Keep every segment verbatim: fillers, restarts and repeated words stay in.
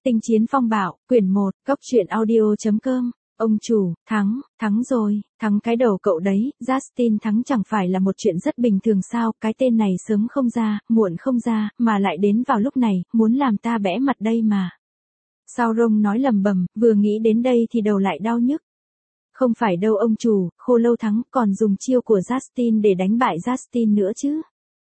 Tinh chiến phong bạo, quyển một, góc truyện audio.com. Ông chủ, thắng, thắng rồi, thắng cái đầu cậu đấy, Justin thắng chẳng phải là một chuyện rất bình thường sao, cái tên này sớm không ra, muộn không ra, mà lại đến vào lúc này, muốn làm ta bẽ mặt đây mà. Sauron nói lầm bầm, vừa nghĩ đến đây thì đầu lại đau nhức. Không phải đâu ông chủ, Khô Lâu thắng, còn dùng chiêu của Justin để đánh bại Justin nữa chứ.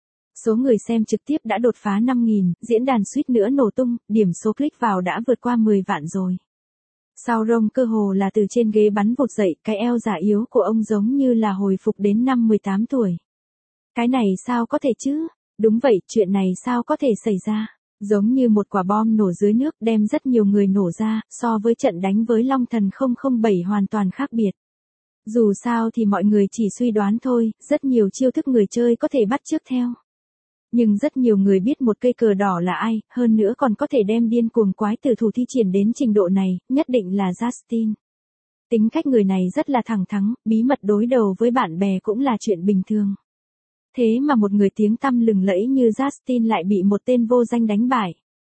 Số người xem trực tiếp đã đột phá năm nghìn, diễn đàn suýt nữa nổ tung, điểm số click vào đã vượt qua mười vạn rồi. Sauron cơ hồ là từ trên ghế bắn vụt dậy, cái eo già yếu của ông giống như là hồi phục đến năm mười tám tuổi. Cái này sao có thể chứ? Đúng vậy, chuyện này sao có thể xảy ra? Giống như một quả bom nổ dưới nước đem rất nhiều người nổ ra, so với trận đánh với Long Thần không không bảy hoàn toàn khác biệt. Dù sao thì mọi người chỉ suy đoán thôi, rất nhiều chiêu thức người chơi có thể bắt chước theo. Nhưng rất nhiều người biết một cây cờ đỏ là ai, hơn nữa còn có thể đem điên cuồng quái tử thủ thi triển đến trình độ này, nhất định là Justin. Tính cách người này rất là thẳng thắn, bí mật đối đầu với bạn bè cũng là chuyện bình thường. Thế mà một người tiếng tăm lừng lẫy như Justin lại bị một tên vô danh đánh bại.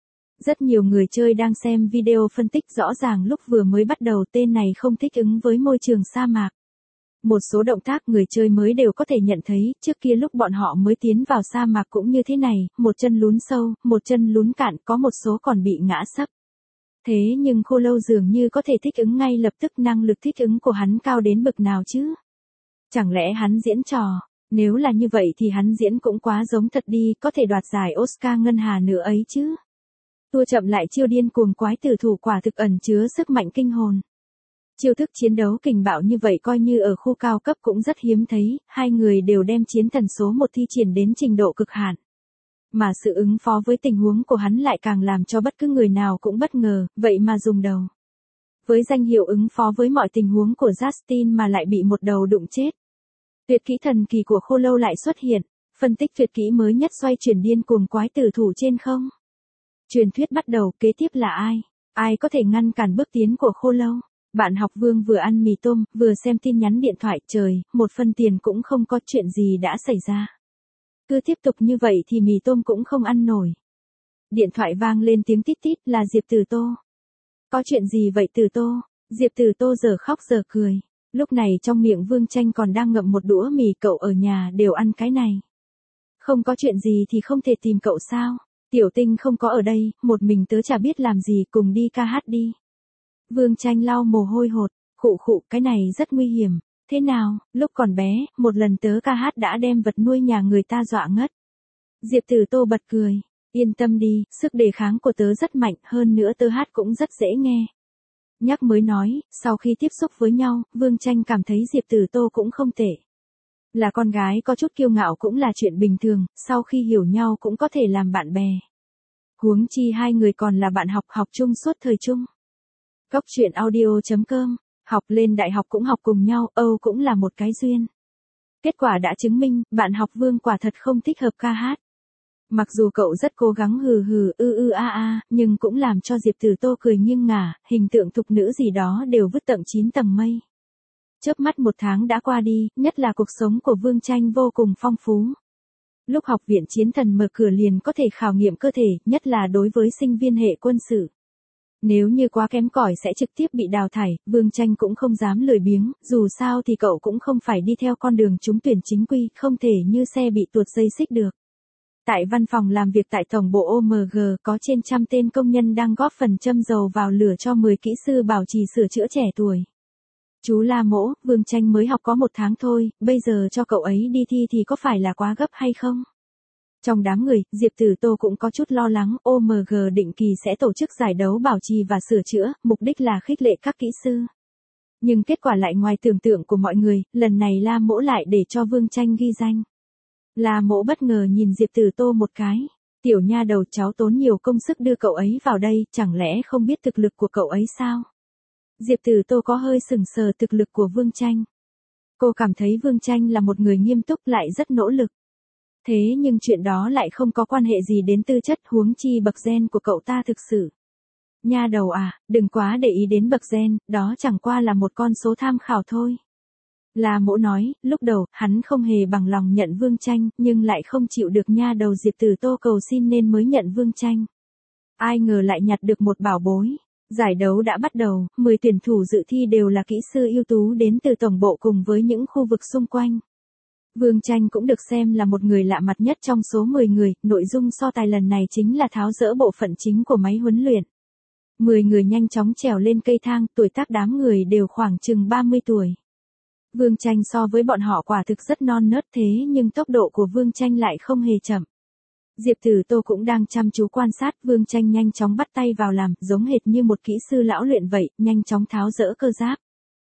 Rất nhiều người chơi đang xem video phân tích rõ ràng lúc vừa mới bắt đầu tên này không thích ứng với môi trường sa mạc. Một số động tác người chơi mới đều có thể nhận thấy, trước kia lúc bọn họ mới tiến vào sa mạc cũng như thế này, một chân lún sâu, một chân lún cạn, có một số còn bị ngã sấp. Thế nhưng Khô Lâu dường như có thể thích ứng ngay lập tức, năng lực thích ứng của hắn cao đến bực nào chứ? Chẳng lẽ hắn diễn trò? Nếu là như vậy thì hắn diễn cũng quá giống thật đi, có thể đoạt giải Oscar ngân hà nữa ấy chứ. Tua chậm lại chiêu điên cuồng quái tử thủ quả thực ẩn chứa sức mạnh kinh hồn. Chiêu thức chiến đấu kình bạo như vậy coi như ở khu cao cấp cũng rất hiếm thấy, hai người đều đem chiến thần số một thi triển đến trình độ cực hạn. Mà sự ứng phó với tình huống của hắn lại càng làm cho bất cứ người nào cũng bất ngờ, vậy mà dùng đầu. Với danh hiệu ứng phó với mọi tình huống của Justin mà lại bị một đầu đụng chết. Tuyệt kỹ thần kỳ của Khô Lâu lại xuất hiện, phân tích tuyệt kỹ mới nhất xoay chuyển điên cuồng quái tử thủ trên không. Truyền thuyết bắt đầu, kế tiếp là ai? Ai có thể ngăn cản bước tiến của Khô Lâu? Bạn học Vương vừa ăn mì tôm, vừa xem tin nhắn điện thoại, trời, một phân tiền cũng không có, chuyện gì đã xảy ra. Cứ tiếp tục như vậy thì mì tôm cũng không ăn nổi. Điện thoại vang lên tiếng tít tít, là Diệp Tử Tô. Có chuyện gì vậy Tử Tô? Diệp Tử Tô giờ khóc giờ cười. Lúc này trong miệng Vương Tranh còn đang ngậm một đũa mì, cậu ở nhà đều ăn cái này. Không có chuyện gì thì không thể tìm cậu sao? Tiểu Tinh không có ở đây, một mình tớ chả biết làm gì, cùng đi ca hát đi. Vương Tranh lau mồ hôi hột, khụ khụ, cái này rất nguy hiểm. Thế nào, lúc còn bé, một lần tớ ca hát đã đem vật nuôi nhà người ta dọa ngất. Diệp Tử Tô bật cười, yên tâm đi, sức đề kháng của tớ rất mạnh, hơn nữa tớ hát cũng rất dễ nghe. Nhắc mới nói, sau khi tiếp xúc với nhau, Vương Tranh cảm thấy Diệp Tử Tô cũng không tệ. Là con gái có chút kiêu ngạo cũng là chuyện bình thường, sau khi hiểu nhau cũng có thể làm bạn bè. Huống chi hai người còn là bạn học học chung suốt thời trung. Góc truyện audio.com, học lên đại học cũng học cùng nhau, Âu cũng là một cái duyên. Kết quả đã chứng minh, bạn học Vương quả thật không thích hợp ca hát. Mặc dù cậu rất cố gắng hừ hừ ư ư a a, nhưng cũng làm cho Diệp Tử Tô cười nghiêng ngả, hình tượng thục nữ gì đó đều vứt tận chín tầng mây. Chớp mắt một tháng đã qua đi, nhất là cuộc sống của Vương Tranh vô cùng phong phú. Lúc học viện chiến thần mở cửa liền có thể khảo nghiệm cơ thể, nhất là đối với sinh viên hệ quân sự. Nếu như quá kém cỏi sẽ trực tiếp bị đào thải, Vương Tranh cũng không dám lười biếng, dù sao thì cậu cũng không phải đi theo con đường trúng tuyển chính quy, không thể như xe bị tuột dây xích được. Tại văn phòng làm việc tại tổng bộ ô em giê, có trên trăm tên công nhân đang góp phần châm dầu vào lửa cho mười kỹ sư bảo trì sửa chữa trẻ tuổi. Chú La Mỗ, Vương Tranh mới học có một tháng thôi, bây giờ cho cậu ấy đi thi thì có phải là quá gấp hay không? Trong đám người, Diệp Tử Tô cũng có chút lo lắng, ô em giê định kỳ sẽ tổ chức giải đấu bảo trì và sửa chữa, mục đích là khích lệ các kỹ sư. Nhưng kết quả lại ngoài tưởng tượng của mọi người, lần này La Mỗ lại để cho Vương Tranh ghi danh. La Mỗ bất ngờ nhìn Diệp Tử Tô một cái. Tiểu nha đầu, cháu tốn nhiều công sức đưa cậu ấy vào đây, chẳng lẽ không biết thực lực của cậu ấy sao? Diệp Tử Tô có hơi sừng sờ thực lực của Vương Tranh. Cô cảm thấy Vương Tranh là một người nghiêm túc lại rất nỗ lực. Thế nhưng chuyện đó lại không có quan hệ gì đến tư chất, huống chi bậc gen của cậu ta thực sự. Nha đầu à, đừng quá để ý đến bậc gen, đó chẳng qua là một con số tham khảo thôi. La Mỗ nói, lúc đầu, hắn không hề bằng lòng nhận Vương Tranh, nhưng lại không chịu được nha đầu Diệp Tử Tô cầu xin nên mới nhận Vương Tranh. Ai ngờ lại nhặt được một bảo bối. Giải đấu đã bắt đầu, mười tuyển thủ dự thi đều là kỹ sư ưu tú đến từ tổng bộ cùng với những khu vực xung quanh. Vương Tranh cũng được xem là một người lạ mặt nhất trong số mười người, nội dung so tài lần này chính là tháo dỡ bộ phận chính của máy huấn luyện. mười người nhanh chóng trèo lên cây thang, tuổi tác đám người đều khoảng chừng ba mươi tuổi. Vương Tranh so với bọn họ quả thực rất non nớt thế nhưng tốc độ của Vương Tranh lại không hề chậm. Diệp Tử Tô cũng đang chăm chú quan sát, Vương Tranh nhanh chóng bắt tay vào làm, giống hệt như một kỹ sư lão luyện vậy, nhanh chóng tháo dỡ cơ giáp.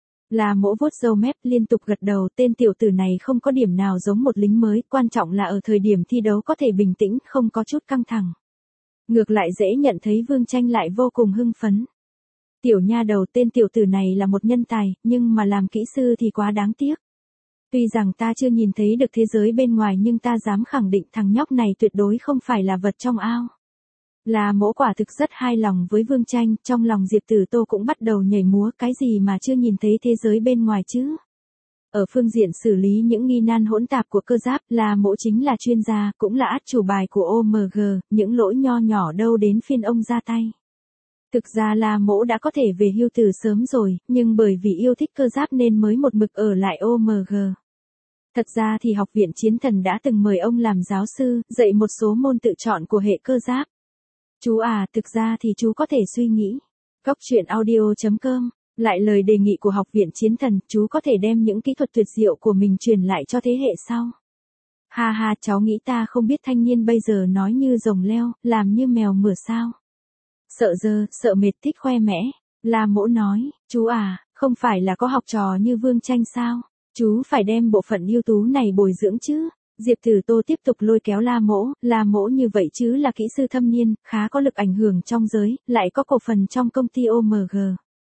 La Mỗ vuốt râu mép liên tục gật đầu, tên tiểu tử này không có điểm nào giống một lính mới, quan trọng là ở thời điểm thi đấu có thể bình tĩnh, không có chút căng thẳng. Ngược lại dễ nhận thấy Vương Tranh lại vô cùng hưng phấn. Tiểu nha đầu, tên tiểu tử này là một nhân tài, nhưng mà làm kỹ sư thì quá đáng tiếc. Tuy rằng ta chưa nhìn thấy được thế giới bên ngoài nhưng ta dám khẳng định thằng nhóc này tuyệt đối không phải là vật trong ao. La Mỗ quả thực rất hài lòng với Vương Tranh, trong lòng Diệp Tử Tô cũng bắt đầu nhảy múa, cái gì mà chưa nhìn thấy thế giới bên ngoài chứ. Ở phương diện xử lý những nghi nan hỗn tạp của cơ giáp, La Mỗ chính là chuyên gia, cũng là át chủ bài của ô em giê, những lỗi nho nhỏ đâu đến phiên ông ra tay. Thực ra La Mỗ đã có thể về hưu từ sớm rồi, nhưng bởi vì yêu thích cơ giáp nên mới một mực ở lại ô em giê. Thật ra thì Học viện Chiến Thần đã từng mời ông làm giáo sư, dạy một số môn tự chọn của hệ cơ giáp. Chú à, thực ra thì chú có thể suy nghĩ. Góc truyện audio chấm com, lại lời đề nghị của Học viện Chiến Thần, chú có thể đem những kỹ thuật tuyệt diệu của mình truyền lại cho thế hệ sau. Ha ha, cháu nghĩ ta không biết thanh niên bây giờ nói như rồng leo, làm như mèo mửa sao. Sợ dơ, sợ mệt, thích khoe mẽ. La Mỗ nói, chú à, không phải là có học trò như Vương Tranh sao? Chú phải đem bộ phận ưu tú này bồi dưỡng chứ. Diệp Tử Tô tiếp tục lôi kéo La Mỗ, La Mỗ như vậy chứ là kỹ sư thâm niên, khá có lực ảnh hưởng trong giới, lại có cổ phần trong công ty ô em giê.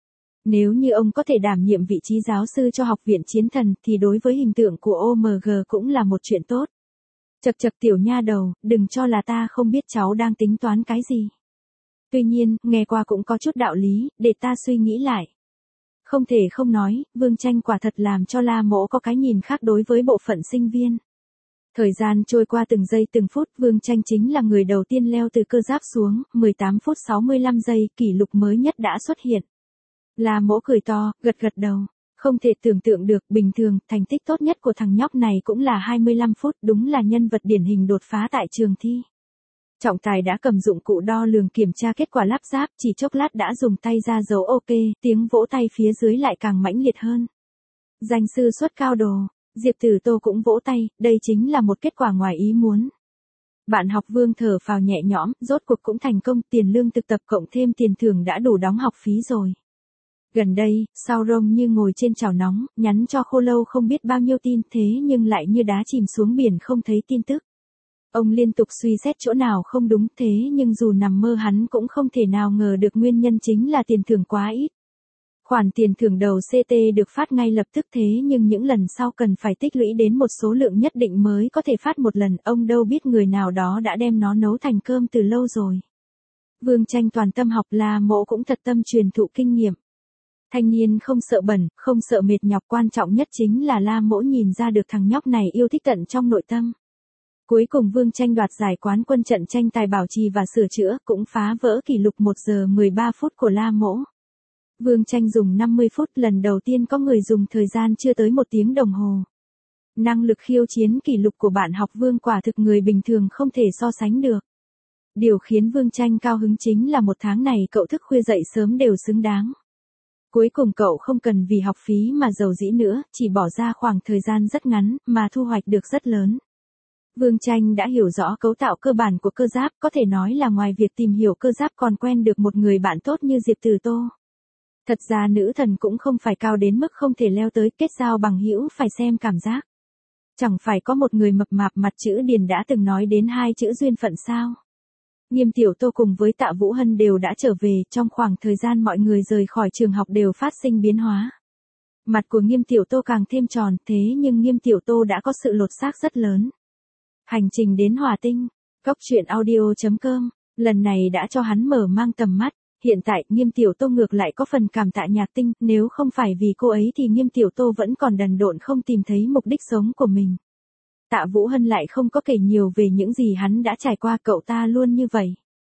Nếu như ông có thể đảm nhiệm vị trí giáo sư cho Học viện Chiến Thần thì đối với hình tượng của ô em giê cũng là một chuyện tốt. Chậc chậc tiểu nha đầu, đừng cho là ta không biết cháu đang tính toán cái gì. Tuy nhiên, nghe qua cũng có chút đạo lý, để ta suy nghĩ lại. Không thể không nói, Vương Tranh quả thật làm cho La Mỗ có cái nhìn khác đối với bộ phận sinh viên. Thời gian trôi qua từng giây từng phút, Vương Tranh chính là người đầu tiên leo từ cơ giáp xuống, mười tám phút sáu mươi lăm giây, kỷ lục mới nhất đã xuất hiện. La Mỗ cười to, gật gật đầu. Không thể tưởng tượng được, bình thường, thành tích tốt nhất của thằng nhóc này cũng là hai mươi lăm phút, đúng là nhân vật điển hình đột phá tại trường thi. Trọng tài đã cầm dụng cụ đo lường kiểm tra kết quả lắp ráp, chỉ chốc lát đã dùng tay ra dấu ok, tiếng vỗ tay phía dưới lại càng mãnh liệt hơn. Danh sư xuất cao đồ, Diệp Tử Tô cũng vỗ tay, đây chính là một kết quả ngoài ý muốn. Bạn học Vương thở phào nhẹ nhõm, rốt cuộc cũng thành công, tiền lương thực tập cộng thêm tiền thưởng đã đủ đóng học phí rồi. Gần đây, Sao Rông như ngồi trên chảo nóng, nhắn cho Khô Lâu không biết bao nhiêu tin thế nhưng lại như đá chìm xuống biển không thấy tin tức. Ông liên tục suy xét chỗ nào không đúng thế nhưng dù nằm mơ hắn cũng không thể nào ngờ được nguyên nhân chính là tiền thưởng quá ít. Khoản tiền thưởng đầu xê tê được phát ngay lập tức thế nhưng những lần sau cần phải tích lũy đến một số lượng nhất định mới có thể phát một lần, ông đâu biết người nào đó đã đem nó nấu thành cơm từ lâu rồi. Vương Tranh toàn tâm học, La Mỗ cũng thật tâm truyền thụ kinh nghiệm. Thanh niên không sợ bẩn, không sợ mệt nhọc, quan trọng nhất chính là La Mỗ nhìn ra được thằng nhóc này yêu thích tận trong nội tâm. Cuối cùng Vương Tranh đoạt giải quán quân trận tranh tài bảo trì và sửa chữa, cũng phá vỡ kỷ lục một giờ mười ba phút của La Mỗ. Vương Tranh dùng năm mươi phút, lần đầu tiên có người dùng thời gian chưa tới một tiếng đồng hồ. Năng lực khiêu chiến kỷ lục của bạn học Vương quả thực người bình thường không thể so sánh được. Điều khiến Vương Tranh cao hứng chính là một tháng này cậu thức khuya dậy sớm đều xứng đáng. Cuối cùng cậu không cần vì học phí mà giàu dĩ nữa, chỉ bỏ ra khoảng thời gian rất ngắn, mà thu hoạch được rất lớn. Vương Tranh đã hiểu rõ cấu tạo cơ bản của cơ giáp, có thể nói là ngoài việc tìm hiểu cơ giáp còn quen được một người bạn tốt như Diệp Tử Tô. Thật ra nữ thần cũng không phải cao đến mức không thể leo tới, kết giao bằng hữu phải xem cảm giác. Chẳng phải có một người mập mạp mặt chữ Điền đã từng nói đến hai chữ duyên phận sao? Nghiêm Tiểu Tô cùng với Tạ Vũ Hân đều đã trở về, trong khoảng thời gian mọi người rời khỏi trường học đều phát sinh biến hóa. Mặt của Nghiêm Tiểu Tô càng thêm tròn, thế nhưng Nghiêm Tiểu Tô đã có sự lột xác rất lớn. Hành trình đến Hỏa Tinh, góc truyện audio chấm com, lần này đã cho hắn mở mang tầm mắt. Hiện tại, Nghiêm Tiểu Tô ngược lại có phần cảm tạ Nhạc Tinh, nếu không phải vì cô ấy thì Nghiêm Tiểu Tô vẫn còn đần độn không tìm thấy mục đích sống của mình. Tạ Vũ Hân lại không có kể nhiều về những gì hắn đã trải qua, cậu ta luôn như vậy.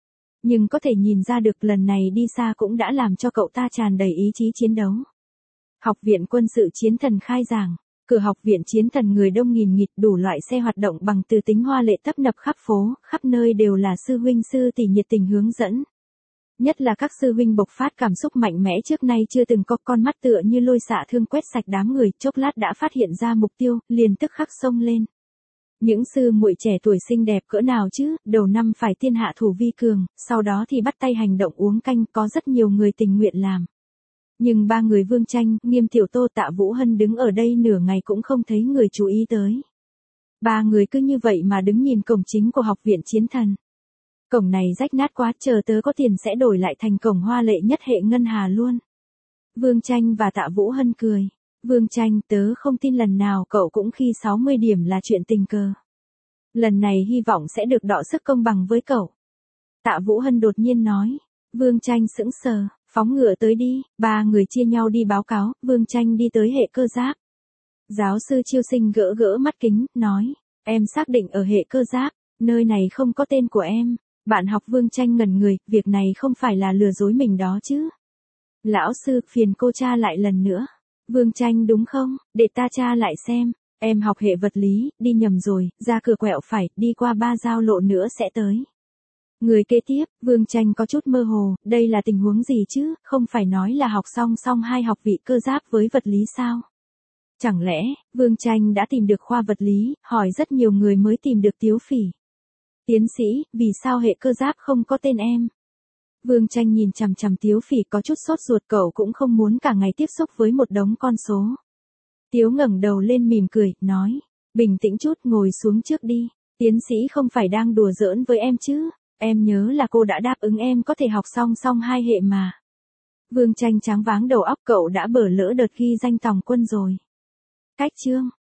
Nhưng có thể nhìn ra được lần này đi xa cũng đã làm cho cậu ta tràn đầy ý chí chiến đấu. Học viện quân sự chiến thần khai giảng. Cửa học viện chiến thần người đông nghìn nghịt, đủ loại xe hoạt động bằng từ tính hoa lệ tấp nập khắp phố, khắp nơi đều là sư huynh sư tỷ nhiệt tình hướng dẫn. Nhất là các sư huynh bộc phát cảm xúc mạnh mẽ trước nay chưa từng có, con mắt tựa như lôi xạ thương quét sạch đám người, chốc lát đã phát hiện ra mục tiêu, liền tức khắc xông lên. Những sư muội trẻ tuổi xinh đẹp cỡ nào chứ, đầu năm phải tiên hạ thủ vi cường, sau đó thì bắt tay hành động uống canh, có rất nhiều người tình nguyện làm. Nhưng ba người Vương Tranh, Nghiêm Tiểu Tô, Tạ Vũ Hân đứng ở đây nửa ngày cũng không thấy người chú ý tới. Ba người cứ như vậy mà đứng nhìn cổng chính của học viện chiến thần. Cổng này rách nát quá, chờ tớ có tiền sẽ đổi lại thành cổng hoa lệ nhất hệ ngân hà luôn. Vương Tranh và Tạ Vũ Hân cười. Vương Tranh, tớ không tin lần nào cậu cũng khi sáu mươi điểm là chuyện tình cờ. Lần này hy vọng sẽ được đọ sức công bằng với cậu. Tạ Vũ Hân đột nhiên nói. Vương Tranh sững sờ, phóng ngựa tới đi, ba người chia nhau đi báo cáo, Vương Tranh đi tới hệ cơ giáp. Giáo sư Chiêu Sinh gỡ gỡ mắt kính, nói, em xác định ở hệ cơ giáp, nơi này không có tên của em. Bạn học Vương Tranh ngẩn người, việc này không phải là lừa dối mình đó chứ. Lão sư, phiền cô tra lại lần nữa. Vương Tranh đúng không, để ta tra lại xem. Em học hệ vật lý, đi nhầm rồi, ra cửa quẹo phải, đi qua ba giao lộ nữa sẽ tới. Người kế tiếp, Vương Tranh có chút mơ hồ, đây là tình huống gì chứ, không phải nói là học song song hai học vị cơ giáp với vật lý sao? Chẳng lẽ, Vương Tranh đã tìm được khoa vật lý, hỏi rất nhiều người mới tìm được Tiếu Phỉ. Tiến sĩ, vì sao hệ cơ giáp không có tên em? Vương Tranh nhìn chằm chằm Tiếu Phỉ có chút sốt ruột, cậu cũng không muốn cả ngày tiếp xúc với một đống con số. Tiếu ngẩng đầu lên mỉm cười, nói, bình tĩnh chút, ngồi xuống trước đi. Tiến sĩ không phải đang đùa giỡn với em chứ? Em nhớ là cô đã đáp ứng em có thể học song song hai hệ mà. Vương Tranh tráng váng đầu óc, cậu đã bở lỡ đợt ghi danh tòng quân rồi. Cách chương.